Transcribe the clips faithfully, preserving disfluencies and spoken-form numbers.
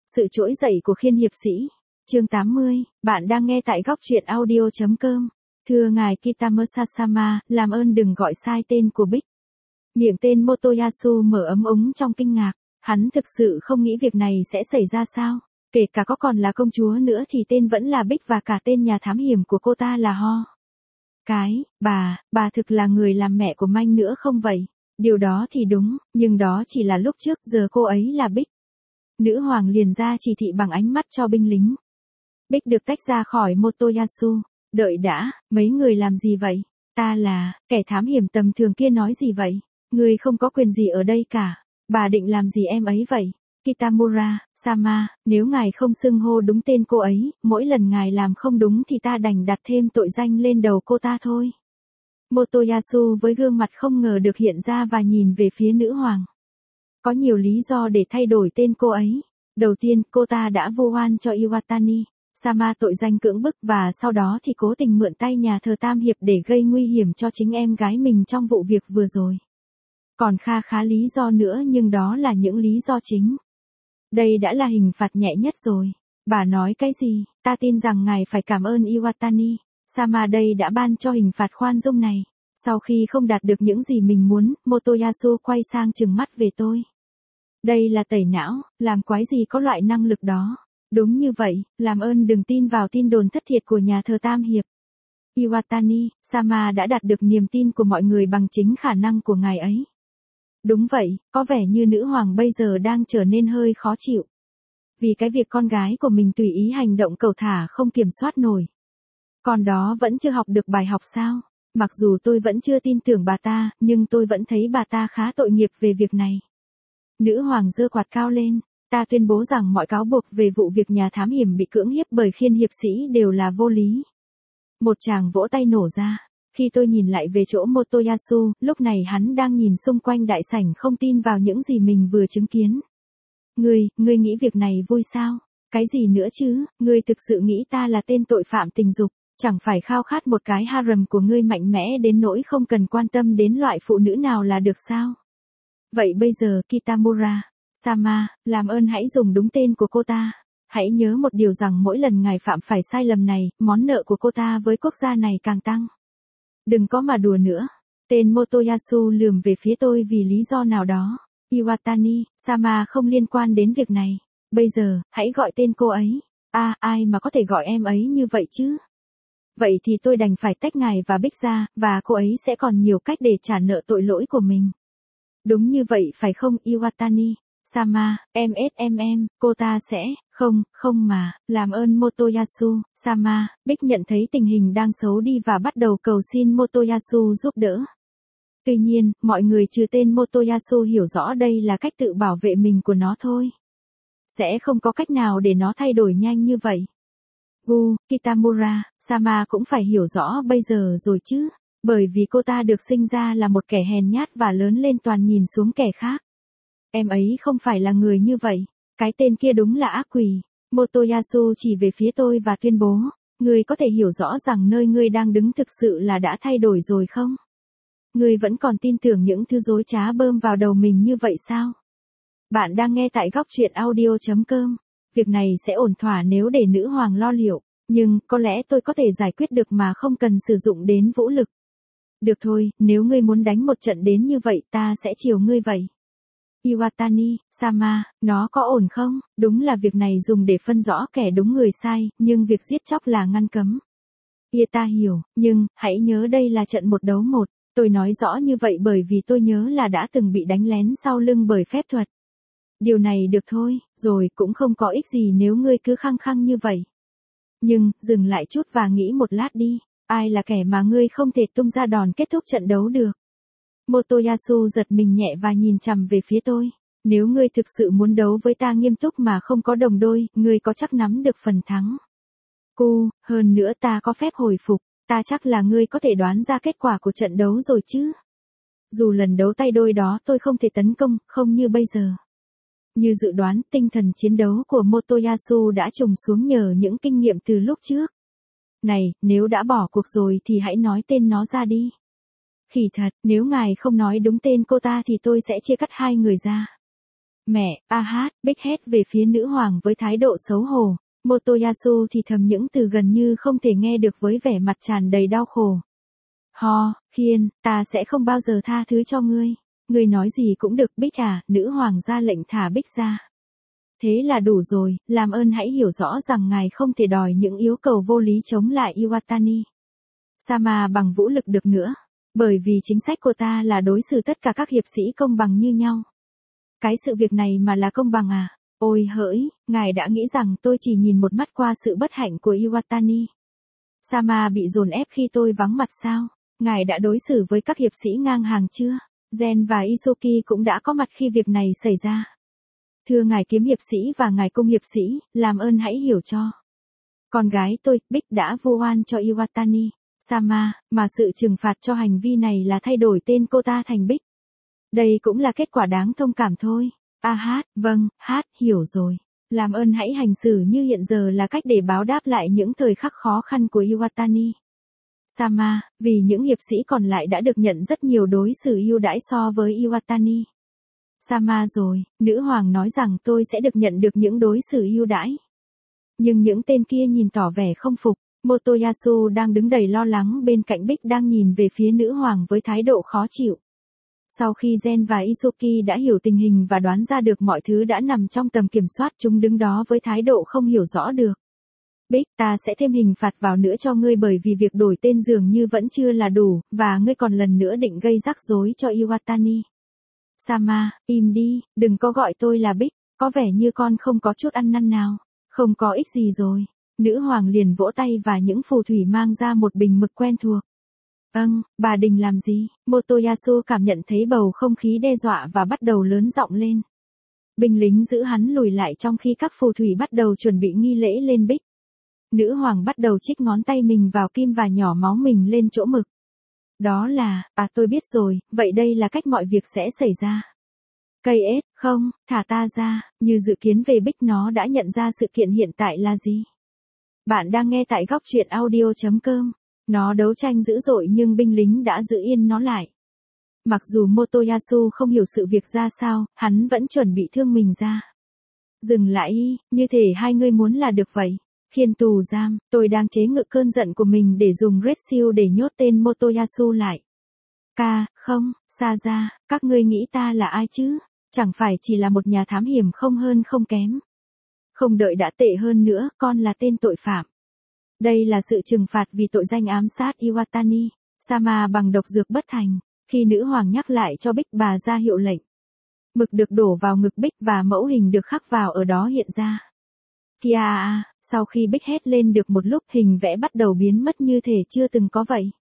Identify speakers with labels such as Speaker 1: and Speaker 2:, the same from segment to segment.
Speaker 1: Sự trỗi dậy của Khiên hiệp sĩ. Chương tám mươi, bạn đang nghe tại góc truyện audio chấm com. Thưa ngài Kitamura-sama, làm ơn đừng gọi sai tên của Bích. Miệng tên Motoyasu mở ấm úng trong kinh ngạc, hắn thực sự không nghĩ việc này sẽ xảy ra sao. Kể cả có còn là công chúa nữa thì tên vẫn là Bích và cả tên nhà thám hiểm của cô ta là Ho. Cái, bà, bà thực là người làm mẹ của Manh nữa không vậy? Điều đó thì đúng, nhưng đó chỉ là lúc trước, giờ cô ấy là Bích. Nữ hoàng liền ra chỉ thị bằng ánh mắt cho binh lính. Bích được tách ra khỏi Motoyasu. Đợi đã, mấy người làm gì vậy? Ta là, kẻ thám hiểm tầm thường kia nói gì vậy? Người không có quyền gì ở đây cả. Bà định làm gì em ấy vậy? Kitamura-sama, nếu ngài không xưng hô đúng tên cô ấy, mỗi lần ngài làm không đúng thì ta đành đặt thêm tội danh lên đầu cô ta thôi. Motoyasu với gương mặt không ngờ được hiện ra và nhìn về phía nữ hoàng. Có nhiều lý do để thay đổi tên cô ấy. Đầu tiên, cô ta đã vu oan cho Iwatani Sama tội danh cưỡng bức và sau đó thì cố tình mượn tay nhà thờ Tam Hiệp để gây nguy hiểm cho chính em gái mình trong vụ việc vừa rồi. Còn kha khá lý do nữa nhưng đó là những lý do chính. Đây đã là hình phạt nhẹ nhất rồi. Bà nói cái gì? Ta tin rằng ngài phải cảm ơn Iwatani Sama đây đã ban cho hình phạt khoan dung này. Sau khi không đạt được những gì mình muốn, Motoyasu quay sang trừng mắt về tôi. Đây là tẩy não, làm quái gì có loại năng lực đó. Đúng như vậy, làm ơn đừng tin vào tin đồn thất thiệt của nhà thờ Tam Hiệp. Iwatani Sama đã đạt được niềm tin của mọi người bằng chính khả năng của ngài ấy. Đúng vậy, có vẻ như nữ hoàng bây giờ đang trở nên hơi khó chịu. Vì cái việc con gái của mình tùy ý hành động cẩu thả không kiểm soát nổi. Còn đó vẫn chưa học được bài học sao? Mặc dù tôi vẫn chưa tin tưởng bà ta, nhưng tôi vẫn thấy bà ta khá tội nghiệp về việc này. Nữ hoàng giơ quạt cao lên, ta tuyên bố rằng mọi cáo buộc về vụ việc nhà thám hiểm bị cưỡng hiếp bởi Khiên hiệp sĩ đều là vô lý. Một tràng vỗ tay nổ ra. Khi tôi nhìn lại về chỗ Motoyasu, lúc này hắn đang nhìn xung quanh đại sảnh không tin vào những gì mình vừa chứng kiến. Ngươi, ngươi nghĩ việc này vui sao? Cái gì nữa chứ, ngươi thực sự nghĩ ta là tên tội phạm tình dục, chẳng phải khao khát một cái harem của ngươi mạnh mẽ đến nỗi không cần quan tâm đến loại phụ nữ nào là được sao? Vậy bây giờ Kitamura-sama, làm ơn hãy dùng đúng tên của cô ta. Hãy nhớ một điều rằng mỗi lần ngài phạm phải sai lầm này, món nợ của cô ta với quốc gia này càng tăng. Đừng có mà đùa nữa. Tên Motoyasu lườm về phía tôi vì lý do nào đó. Iwatani Sama không liên quan đến việc này. Bây giờ, hãy gọi tên cô ấy. À, ai mà có thể gọi em ấy như vậy chứ? Vậy thì tôi đành phải tách ngài và Bích ra, và cô ấy sẽ còn nhiều cách để trả nợ tội lỗi của mình. Đúng như vậy phải không Iwatani Sama, em ét em em, cô ta sẽ, không, không mà, làm ơn Motoyasu Sama. Bích nhận thấy tình hình đang xấu đi và bắt đầu cầu xin Motoyasu giúp đỡ. Tuy nhiên, mọi người trừ tên Motoyasu hiểu rõ đây là cách tự bảo vệ mình của nó thôi. Sẽ không có cách nào để nó thay đổi nhanh như vậy. Gu, Kitamura Sama cũng phải hiểu rõ bây giờ rồi chứ, bởi vì cô ta được sinh ra là một kẻ hèn nhát và lớn lên toàn nhìn xuống kẻ khác. Em ấy không phải là người như vậy, cái tên kia đúng là ác quỷ. Motoyasu chỉ về phía tôi và tuyên bố, ngươi có thể hiểu rõ rằng nơi ngươi đang đứng thực sự là đã thay đổi rồi không? Ngươi vẫn còn tin tưởng những thứ dối trá bơm vào đầu mình như vậy sao? Bạn đang nghe tại góc truyện audio chấm com. Việc này sẽ ổn thỏa nếu để nữ hoàng lo liệu, nhưng có lẽ tôi có thể giải quyết được mà không cần sử dụng đến vũ lực. Được thôi, nếu ngươi muốn đánh một trận đến như vậy ta sẽ chiều ngươi vậy. Iwatani Sama, nó có ổn không? Đúng là việc này dùng để phân rõ kẻ đúng người sai, nhưng việc giết chóc là ngăn cấm. Ia ta hiểu, nhưng, hãy nhớ đây là trận một đấu một. Tôi nói rõ như vậy bởi vì tôi nhớ là đã từng bị đánh lén sau lưng bởi phép thuật. Điều này được thôi, rồi cũng không có ích gì nếu ngươi cứ khăng khăng như vậy. Nhưng, dừng lại chút và nghĩ một lát đi, ai là kẻ mà ngươi không thể tung ra đòn kết thúc trận đấu được? Motoyasu giật mình nhẹ và nhìn chằm về phía tôi. Nếu ngươi thực sự muốn đấu với ta nghiêm túc mà không có đồng đôi, ngươi có chắc nắm được phần thắng. Cu, hơn nữa ta có phép hồi phục, ta chắc là ngươi có thể đoán ra kết quả của trận đấu rồi chứ. Dù lần đấu tay đôi đó tôi không thể tấn công, không như bây giờ. Như dự đoán, tinh thần chiến đấu của Motoyasu đã trùng xuống nhờ những kinh nghiệm từ lúc trước. Này, nếu đã bỏ cuộc rồi thì hãy nói tên nó ra đi. Khỉ thật, nếu ngài không nói đúng tên cô ta thì tôi sẽ chia cắt hai người ra. Mẹ, a hát, Bích hét về phía nữ hoàng với thái độ xấu hổ. Motoyasu thì thầm những từ gần như không thể nghe được với vẻ mặt tràn đầy đau khổ. Ho, Khiên, ta sẽ không bao giờ tha thứ cho ngươi. Ngươi nói gì cũng được Bích à, nữ hoàng ra lệnh thả Bích ra. Thế là đủ rồi, làm ơn hãy hiểu rõ rằng ngài không thể đòi những yêu cầu vô lý chống lại Iwatani Sama bằng vũ lực được nữa. Bởi vì chính sách của ta là đối xử tất cả các hiệp sĩ công bằng như nhau. Cái sự việc này mà là công bằng à? Ôi hỡi, ngài đã nghĩ rằng tôi chỉ nhìn một mắt qua sự bất hạnh của Iwatani Sama bị dồn ép khi tôi vắng mặt sao? Ngài đã đối xử với các hiệp sĩ ngang hàng chưa? Gen và Isoki cũng đã có mặt khi việc này xảy ra. Thưa ngài kiếm hiệp sĩ và ngài cung hiệp sĩ, làm ơn hãy hiểu cho. Con gái tôi, Bích đã vu oan cho Iwatani Sama, mà sự trừng phạt cho hành vi này là thay đổi tên cô ta thành Bích. Đây cũng là kết quả đáng thông cảm thôi. A hát, vâng, hát, hiểu rồi. Làm ơn hãy hành xử như hiện giờ là cách để báo đáp lại những thời khắc khó khăn của Iwatani Sama, vì những hiệp sĩ còn lại đã được nhận rất nhiều đối xử ưu đãi so với Iwatani Sama rồi, nữ hoàng nói rằng tôi sẽ được nhận được những đối xử ưu đãi. Nhưng những tên kia nhìn tỏ vẻ không phục. Motoyasu đang đứng đầy lo lắng bên cạnh Bích đang nhìn về phía nữ hoàng với thái độ khó chịu. Sau khi Gen và Isoki đã hiểu tình hình và đoán ra được mọi thứ đã nằm trong tầm kiểm soát, chúng đứng đó với thái độ không hiểu rõ được. Bích, ta sẽ thêm hình phạt vào nữa cho ngươi bởi vì việc đổi tên dường như vẫn chưa là đủ, và ngươi còn lần nữa định gây rắc rối cho Iwatani Sama, im đi, đừng có gọi tôi là Bích, có vẻ như con không có chút ăn năn nào. Không có ích gì rồi. Nữ hoàng liền vỗ tay và những phù thủy mang ra một bình mực quen thuộc. Âng, bà định làm gì? Motoyasu cảm nhận thấy bầu không khí đe dọa và bắt đầu lớn giọng lên. Binh lính giữ hắn lùi lại trong khi các phù thủy bắt đầu chuẩn bị nghi lễ lên Bích. Nữ hoàng bắt đầu chích ngón tay mình vào kim và nhỏ máu mình lên chỗ mực. Đó là, à tôi biết rồi, vậy đây là cách mọi việc sẽ xảy ra. Cây ết, không, thả ta ra, như dự kiến về Bích nó đã nhận ra sự kiện hiện tại là gì. Bạn đang nghe tại góc truyện audio chấm com. Nó đấu tranh dữ dội nhưng binh lính đã giữ yên nó lại. Mặc dù Motoyasu không hiểu sự việc ra sao, hắn vẫn chuẩn bị thương mình ra. Dừng lại, như thể hai người muốn là được vậy. Khiên tù giam, tôi đang chế ngự cơn giận của mình để dùng Red Seal để nhốt tên Motoyasu lại. Ca, không, xa ra, các ngươi nghĩ ta là ai chứ? Chẳng phải chỉ là một nhà thám hiểm không hơn không kém. Không đợi đã tệ hơn nữa, con là tên tội phạm. Đây là sự trừng phạt vì tội danh ám sát Iwatani Sama bằng độc dược bất thành. Khi nữ hoàng nhắc lại cho Bích, bà ra hiệu lệnh. Mực được đổ vào ngực Bích và mẫu hình được khắc vào ở đó hiện ra. Kia à, sau khi Bích hét lên được một lúc, hình vẽ bắt đầu biến mất như thể chưa từng có vậy.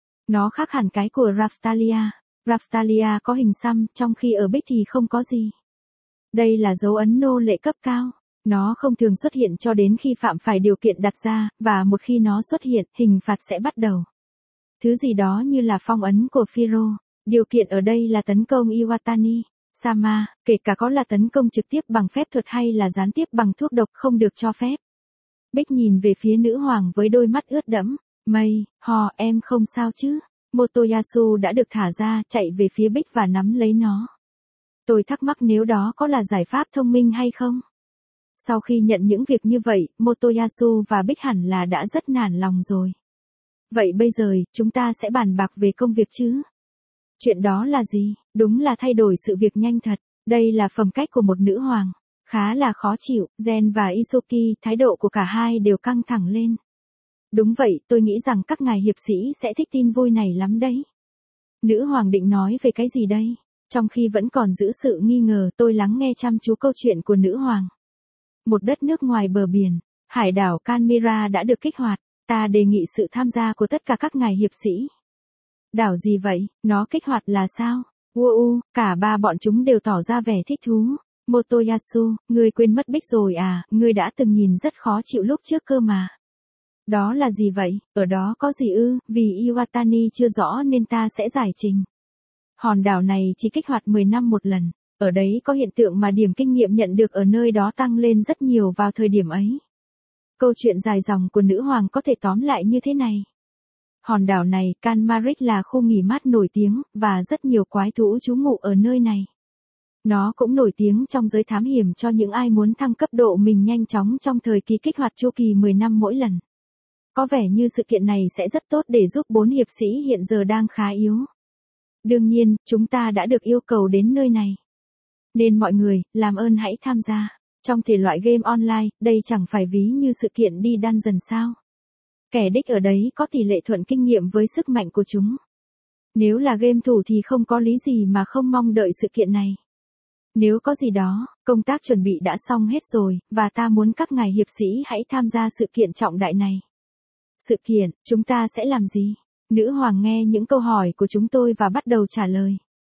Speaker 1: Nó khác hẳn cái của Raftalia. Raftalia có hình xăm, trong khi ở Bích thì không có gì. Đây là dấu ấn nô lệ cấp cao. Nó không thường xuất hiện cho đến khi phạm phải điều kiện đặt ra, và một khi nó xuất hiện, hình phạt sẽ bắt đầu. Thứ gì đó như là phong ấn của Phiro. Điều kiện ở đây là tấn công Iwatani Sama, kể cả có là tấn công trực tiếp bằng phép thuật hay là gián tiếp bằng thuốc độc, không được cho phép. Bích nhìn về phía nữ hoàng với đôi mắt ướt đẫm. Mây, hò, em không sao chứ? Motoyasu đã được thả ra, chạy về phía Bích và nắm lấy nó. Tôi thắc mắc nếu đó có là giải pháp thông minh hay không? Sau khi nhận những việc như vậy, Motoyasu và Bích hẳn là đã rất nản lòng rồi. Vậy bây giờ, chúng ta sẽ bàn bạc về công việc chứ? Chuyện đó là gì? Đúng là thay đổi sự việc nhanh thật. Đây là phẩm cách của một nữ hoàng. Khá là khó chịu, Gen và Isoki, thái độ của cả hai đều căng thẳng lên. Đúng vậy, tôi nghĩ rằng các ngài hiệp sĩ sẽ thích tin vui này lắm đấy. Nữ hoàng định nói về cái gì đây? Trong khi vẫn còn giữ sự nghi ngờ, tôi lắng nghe chăm chú câu chuyện của nữ hoàng. Một đất nước ngoài bờ biển, hải đảo Canmira đã được kích hoạt. Ta đề nghị sự tham gia của tất cả các ngài hiệp sĩ. Đảo gì vậy? Nó kích hoạt là sao? Wow, cả ba bọn chúng đều tỏ ra vẻ thích thú. Motoyasu, ngươi quên mất Bích rồi à? Ngươi đã từng nhìn rất khó chịu lúc trước cơ mà. Đó là gì vậy? Ở đó có gì ư? Vì Iwatani chưa rõ nên ta sẽ giải trình. Hòn đảo này chỉ kích hoạt mười năm một lần. Ở đấy có hiện tượng mà điểm kinh nghiệm nhận được ở nơi đó tăng lên rất nhiều vào thời điểm ấy. Câu chuyện dài dòng của nữ hoàng có thể tóm lại như thế này. Hòn đảo này, Canmarik là khu nghỉ mát nổi tiếng, và rất nhiều quái thú trú ngụ ở nơi này. Nó cũng nổi tiếng trong giới thám hiểm cho những ai muốn thăng cấp độ mình nhanh chóng trong thời kỳ kích hoạt chu kỳ mười năm mỗi lần. Có vẻ như sự kiện này sẽ rất tốt để giúp bốn hiệp sĩ hiện giờ đang khá yếu. Đương nhiên, chúng ta đã được yêu cầu đến nơi này. Nên mọi người, làm ơn hãy tham gia. Trong thể loại game online, đây chẳng phải ví như sự kiện đi dungeon sao. Kẻ đích ở đấy có tỷ lệ thuận kinh nghiệm với sức mạnh của chúng. Nếu là game thủ thì không có lý gì mà không mong đợi sự kiện này. Nếu có gì đó, công tác chuẩn bị đã xong hết rồi, và ta muốn các ngài hiệp sĩ hãy tham gia sự kiện trọng đại này. Sự kiện, chúng ta sẽ làm gì? Nữ hoàng nghe những câu hỏi của chúng tôi và bắt đầu trả lời.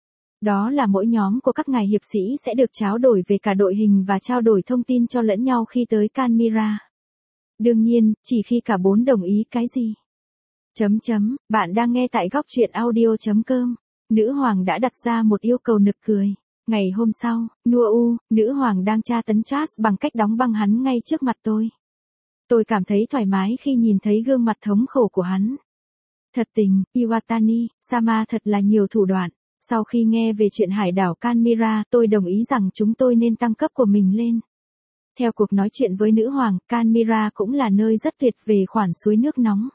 Speaker 1: Đó là mỗi nhóm của các ngài hiệp sĩ sẽ được trao đổi về cả đội hình và trao đổi thông tin cho lẫn nhau khi tới Canmira. Đương nhiên, chỉ khi cả bốn đồng ý cái gì. Chấm chấm, bạn đang nghe tại góc truyện audio.com. Nữ hoàng đã đặt ra một yêu cầu nực cười. Ngày hôm sau, Nua U, nữ hoàng đang tra tấn Charles bằng cách đóng băng hắn ngay trước mặt tôi. Tôi cảm thấy thoải mái khi nhìn thấy gương mặt thống khổ của hắn. Thật tình, Iwatani, Sama thật là nhiều thủ đoạn. Sau khi nghe về chuyện hải đảo Canmira, tôi đồng ý rằng chúng tôi nên tăng cấp của mình lên. Theo cuộc nói chuyện với nữ hoàng, Canmira cũng là nơi rất tuyệt về khoản suối nước nóng.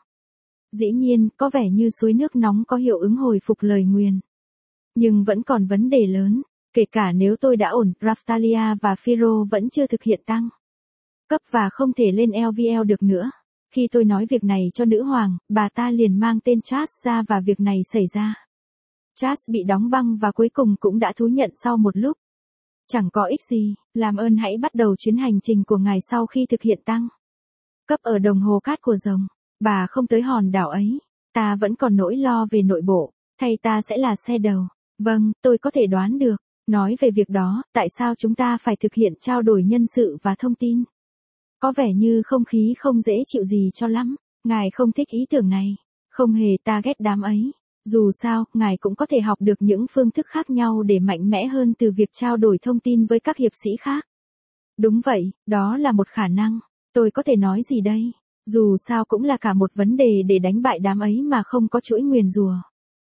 Speaker 1: Dĩ nhiên, có vẻ như suối nước nóng có hiệu ứng hồi phục lời nguyền. Nhưng vẫn còn vấn đề lớn, kể cả nếu tôi đã ổn, Raftalia và Firo vẫn chưa thực hiện tăng cấp và không thể lên lờ vê lờ được nữa. Khi tôi nói việc này cho nữ hoàng, bà ta liền mang tên Charles ra và việc này xảy ra. Charles bị đóng băng và cuối cùng cũng đã thú nhận sau một lúc. Chẳng có ích gì, làm ơn hãy bắt đầu chuyến hành trình của ngài sau khi thực hiện tăng cấp ở đồng hồ cát của rồng. Bà không tới hòn đảo ấy. Ta vẫn còn nỗi lo về nội bộ, thay ta sẽ là xe đầu. Vâng, tôi có thể đoán được. Nói về việc đó, tại sao chúng ta phải thực hiện trao đổi nhân sự và thông tin? Có vẻ như không khí không dễ chịu gì cho lắm. Ngài không thích ý tưởng này. Không hề, ta ghét đám ấy. Dù sao, ngài cũng có thể học được những phương thức khác nhau để mạnh mẽ hơn từ việc trao đổi thông tin với các hiệp sĩ khác. Đúng vậy, đó là một khả năng. Tôi có thể nói gì đây? Dù sao cũng là cả một vấn đề để đánh bại đám ấy mà không có chuỗi nguyền rủa.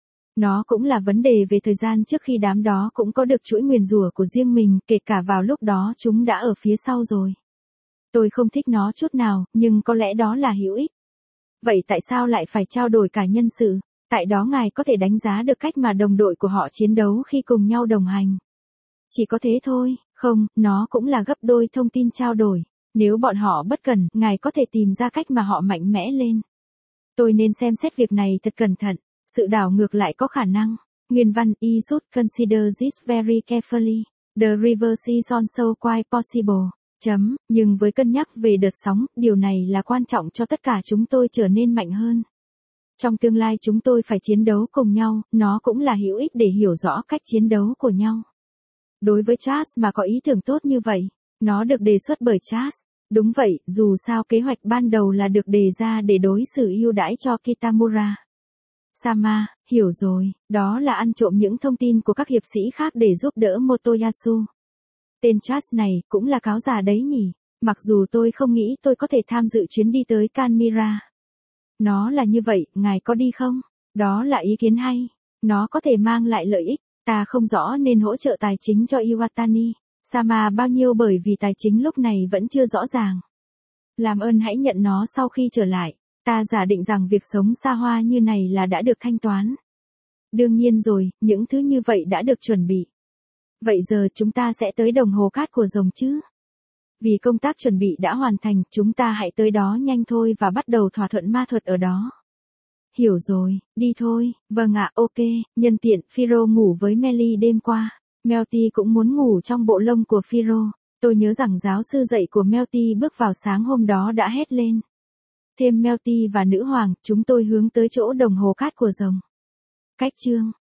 Speaker 1: Nó cũng là vấn đề về thời gian trước khi đám đó cũng có được chuỗi nguyền rủa của riêng mình, kể cả vào lúc đó chúng đã ở phía sau rồi. Tôi không thích nó chút nào, nhưng có lẽ đó là hữu ích. Vậy tại sao lại phải trao đổi cả nhân sự? Tại đó ngài có thể đánh giá được cách mà đồng đội của họ chiến đấu khi cùng nhau đồng hành. Chỉ có thế thôi, không, nó cũng là gấp đôi thông tin trao đổi. Nếu bọn họ bất cần, ngài có thể tìm ra cách mà họ mạnh mẽ lên. Tôi nên xem xét việc này thật cẩn thận. Sự đảo ngược lại có khả năng. Nguyên văn, I should consider this very carefully. The reverse is also quite possible. Chấm, nhưng với cân nhắc về đợt sóng, điều này là quan trọng cho tất cả chúng tôi trở nên mạnh hơn. Trong tương lai chúng tôi phải chiến đấu cùng nhau, nó cũng là hữu ích để hiểu rõ cách chiến đấu của nhau. Đối với Charles mà có ý tưởng tốt như vậy, nó được đề xuất bởi Charles. Đúng vậy, dù sao kế hoạch ban đầu là được đề ra để đối xử ưu đãi cho Kitamura. Sama, hiểu rồi, đó là ăn trộm những thông tin của các hiệp sĩ khác để giúp đỡ Motoyasu. Tên Charles này cũng là cáo già đấy nhỉ, mặc dù tôi không nghĩ tôi có thể tham dự chuyến đi tới Canmira. Nó là như vậy, ngài có đi không? Đó là ý kiến hay. Nó có thể mang lại lợi ích, ta không rõ nên hỗ trợ tài chính cho Iwatani Sama bao nhiêu bởi vì tài chính lúc này vẫn chưa rõ ràng. Làm ơn hãy nhận nó sau khi trở lại. Ta giả định rằng việc sống xa hoa như này là đã được thanh toán. Đương nhiên rồi, những thứ như vậy đã được chuẩn bị. Vậy giờ chúng ta sẽ tới đồng hồ cát của rồng chứ? Vì công tác chuẩn bị đã hoàn thành, chúng ta hãy tới đó nhanh thôi và bắt đầu thỏa thuận ma thuật ở đó. Hiểu rồi, đi thôi. Vâng ạ, ok. Nhân tiện, Firo ngủ với Melly đêm qua. Melty cũng muốn ngủ trong bộ lông của Firo. Tôi nhớ rằng giáo sư dạy của Melty bước vào sáng hôm đó đã hét lên. Thêm Melty và nữ hoàng, chúng tôi hướng tới chỗ đồng hồ cát của rồng. Cách chương